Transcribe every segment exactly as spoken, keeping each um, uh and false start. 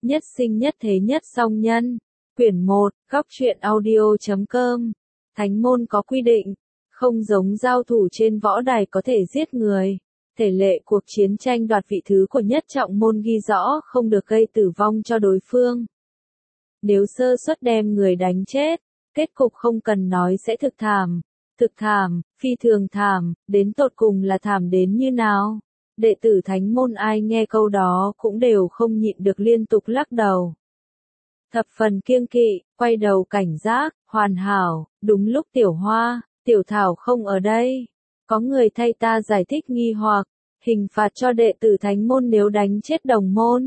Nhất sinh nhất thế nhất song nhân. Quyển một, góc truyện audio chấm com. Thánh môn có quy định, không giống giao thủ trên võ đài có thể giết người. Thể lệ cuộc chiến tranh đoạt vị thứ của nhất trọng môn ghi rõ không được gây tử vong cho đối phương. Nếu sơ suất đem người đánh chết, kết cục không cần nói sẽ thực thảm. Thực thảm, phi thường thảm, đến tột cùng là thảm đến như nào? Đệ tử thánh môn ai nghe câu đó cũng đều không nhịn được liên tục lắc đầu. Thập phần kiêng kỵ, quay đầu cảnh giác, hoàn hảo, đúng lúc Tiểu Hoa, Tiểu Thảo không ở đây. Có người thay ta giải thích nghi hoặc, hình phạt cho đệ tử thánh môn nếu đánh chết đồng môn.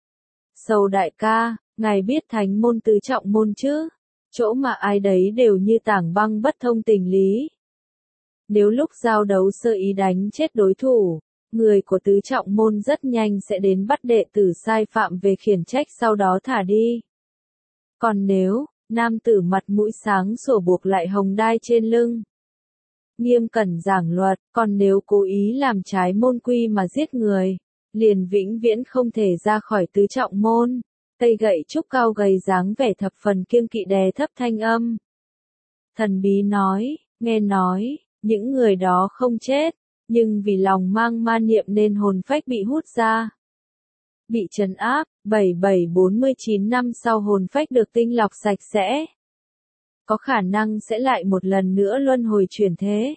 Sầu đại ca, ngài biết thánh môn tứ trọng môn chứ? Chỗ mà ai đấy đều như tảng băng bất thông tình lý. Nếu lúc giao đấu sơ ý đánh chết đối thủ, người của tứ trọng môn rất nhanh sẽ đến bắt đệ tử sai phạm về khiển trách sau đó thả đi. Còn nếu, nam tử mặt mũi sáng sủa buộc lại hồng đai trên lưng, nghiêm cẩn giảng luật, còn nếu cố ý làm trái môn quy mà giết người, liền vĩnh viễn không thể ra khỏi tứ trọng môn. Cây gậy trúc cao gầy dáng vẻ thập phần kiêng kỵ đè thấp thanh âm. Thần bí nói, nghe nói, những người đó không chết, nhưng vì lòng mang ma niệm nên hồn phách bị hút ra. Bị trấn áp, bảy bảy bốn mươi chín năm sau hồn phách được tinh lọc sạch sẽ. Có khả năng sẽ lại một lần nữa luân hồi chuyển thế.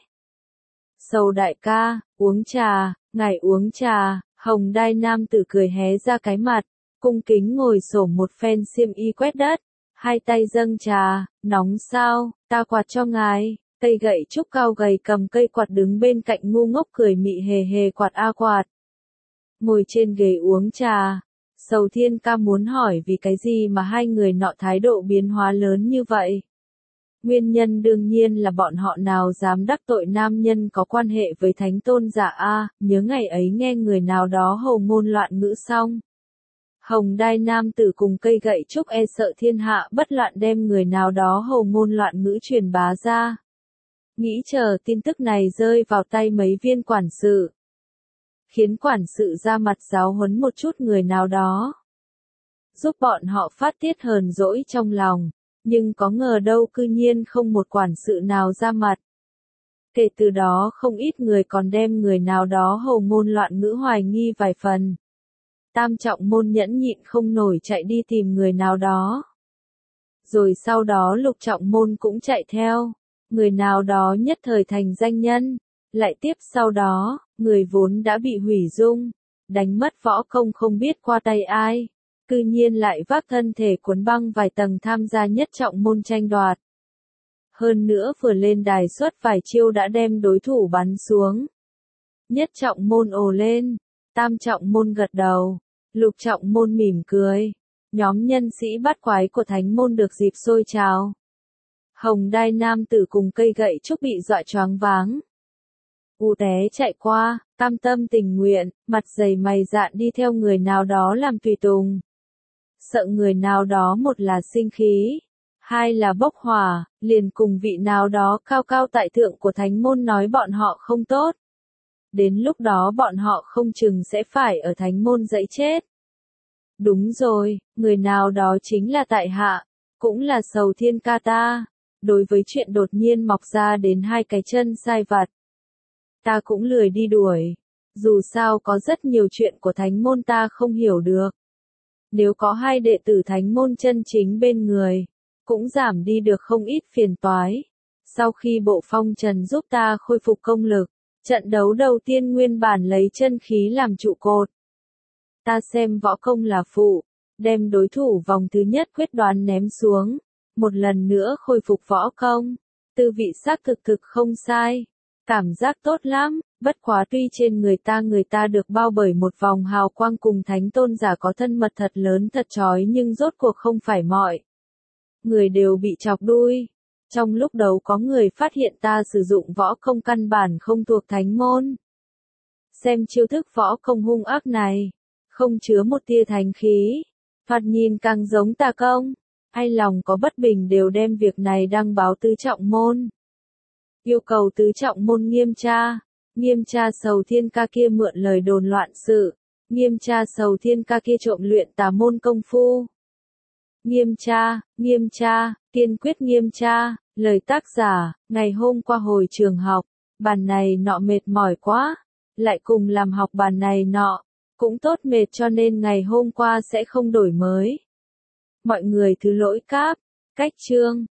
Sầu đại ca, uống trà, ngài uống trà, hồng đai nam tử cười hé ra cái mặt. Cung kính ngồi xổm một phen xiêm y quét đất, hai tay dâng trà, nóng sao, ta quạt cho ngài. Cây gậy trúc cao gầy cầm cây quạt đứng bên cạnh ngu ngốc cười mị hề hề quạt a quạt. Ngồi trên ghế uống trà, Sầu Thiên ca muốn hỏi vì cái gì mà hai người nọ thái độ biến hóa lớn như vậy. Nguyên nhân đương nhiên là bọn họ nào dám đắc tội nam nhân có quan hệ với thánh tôn giả A, nhớ ngày ấy nghe người nào đó hầu ngôn loạn ngữ xong. Hồng đai nam tử cùng cây gậy trúc e sợ thiên hạ bất loạn đem người nào đó hầu ngôn loạn ngữ truyền bá ra. Nghĩ chờ tin tức này rơi vào tay mấy viên quản sự. Khiến quản sự ra mặt giáo huấn một chút người nào đó. Giúp bọn họ phát tiết hờn dỗi trong lòng. Nhưng có ngờ đâu cư nhiên không một quản sự nào ra mặt. Kể từ đó không ít người còn đem người nào đó hầu ngôn loạn ngữ hoài nghi vài phần. Tam trọng môn nhẫn nhịn không nổi chạy đi tìm người nào đó. Rồi sau đó lục trọng môn cũng chạy theo. Người nào đó nhất thời thành danh nhân. Lại tiếp sau đó, người vốn đã bị hủy dung. Đánh mất võ công không biết qua tay ai. Cư nhiên lại vác thân thể cuốn băng vài tầng tham gia nhất trọng môn tranh đoạt. Hơn nữa vừa lên đài xuất vài chiêu đã đem đối thủ bắn xuống. Nhất trọng môn ồ lên. Tam trọng môn gật đầu, lục trọng môn mỉm cười. Nhóm nhân sĩ bát quái của thánh môn được dịp sôi trào. Hồng đai nam tử cùng cây gậy trúc bị dọa choáng váng. U té chạy qua, cam tâm tình nguyện, mặt dày mày dạn đi theo người nào đó làm tùy tùng. Sợ người nào đó một là sinh khí, hai là bốc hỏa, liền cùng vị nào đó cao cao tại thượng của thánh môn nói bọn họ không tốt. Đến lúc đó bọn họ không chừng sẽ phải ở thánh môn dẫy chết. Đúng rồi, người nào đó chính là tại hạ, cũng là Sầu Thiên ca ta. Đối với chuyện đột nhiên mọc ra đến hai cái chân sai vặt, ta cũng lười đi đuổi. Dù sao có rất nhiều chuyện của thánh môn ta không hiểu được. Nếu có hai đệ tử thánh môn chân chính bên người, cũng giảm đi được không ít phiền toái. Sau khi bộ phong trần giúp ta khôi phục công lực, trận đấu đầu tiên nguyên bản lấy chân khí làm trụ cột. Ta xem võ công là phụ, đem đối thủ vòng thứ nhất quyết đoán ném xuống, một lần nữa khôi phục võ công. Tư vị xác thực thực không sai, cảm giác tốt lắm, bất quá tuy trên người ta người ta được bao bởi một vòng hào quang cùng thánh tôn giả có thân mật thật lớn thật chói nhưng rốt cuộc không phải mọi người đều bị chọc đuôi. Trong lúc đầu có người phát hiện ta sử dụng võ công căn bản không thuộc thánh môn. Xem chiêu thức võ công hung ác này, không chứa một tia thánh khí, thoạt nhìn càng giống tà công. Ai lòng có bất bình đều đem việc này đăng báo tứ trọng môn. Yêu cầu tứ trọng môn nghiêm tra, nghiêm tra Sầu Thiên ca kia mượn lời đồn loạn sự, Nghiêm tra sầu thiên ca kia trộm luyện tà môn công phu. Nghiêm tra, nghiêm tra, kiên quyết nghiêm tra, lời tác giả, ngày hôm qua hồi trường học, bàn này nọ mệt mỏi quá, lại cùng làm học bàn này nọ, cũng tốt mệt cho nên ngày hôm qua sẽ không đổi mới. Mọi người thứ lỗi cáp, cách chương.